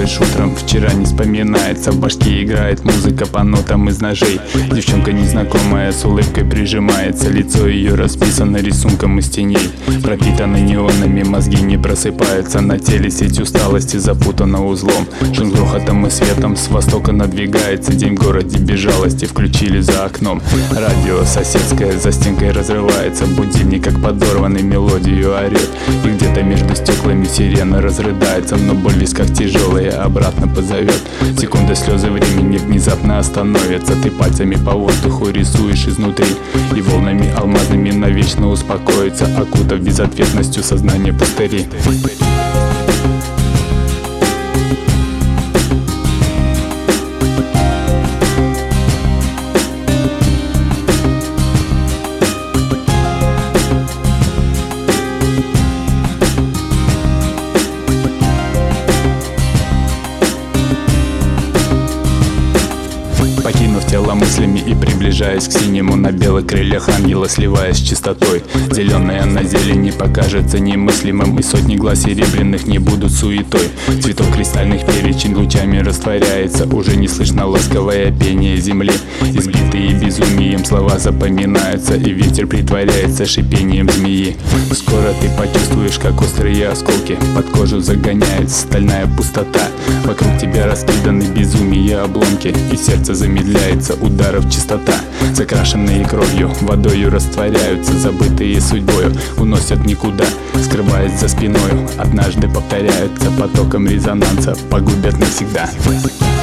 просыпаюсь утром, вчера не вспоминается. В башке играет музыка по нотам из ножей. Девчонка незнакомая с улыбкой прижимается. Лицо ее расписано рисунком из теней. Пропитаны неонами, мозги не просыпаются. На теле сеть усталости запутана узлом. Шум грохотом и светом с востока надвигается. День в городе без жалости включили за окном. Радио соседское за стенкой разрывается. Будильник как подорванный мелодию орет. И где-то между стеклами сирена разрыдается. Но боль в висках тяжелая обратно позовет. Секунды слезы времени внезапно остановятся. Ты пальцами по воздуху рисуешь изнутри. И волнами алмазными навечно успокоится, окутав безответностью сознание пустыри. Покинув тело мыслями и приближаясь к синему, на белых крыльях ангела сливаясь с чистотой. Зеленая на зелени покажется немыслимым, и сотни глаз серебряных не будут суетой. Цветок кристальных перечин лучами растворяется, уже не слышно ласковое пение земли. Избитые безумием слова запоминаются, и ветер притворяется шипением змеи. Скоро ты почувствуешь, как острые осколки под кожу загоняет стальная пустота. Вокруг тебя раскиданы безумие обломки, и сердце замедляется, ударов частота. Закрашенные кровью, водою растворяются, забытые судьбою уносят никуда, скрываясь за спиною. Однажды повторяются потоком резонанса, погубят навсегда.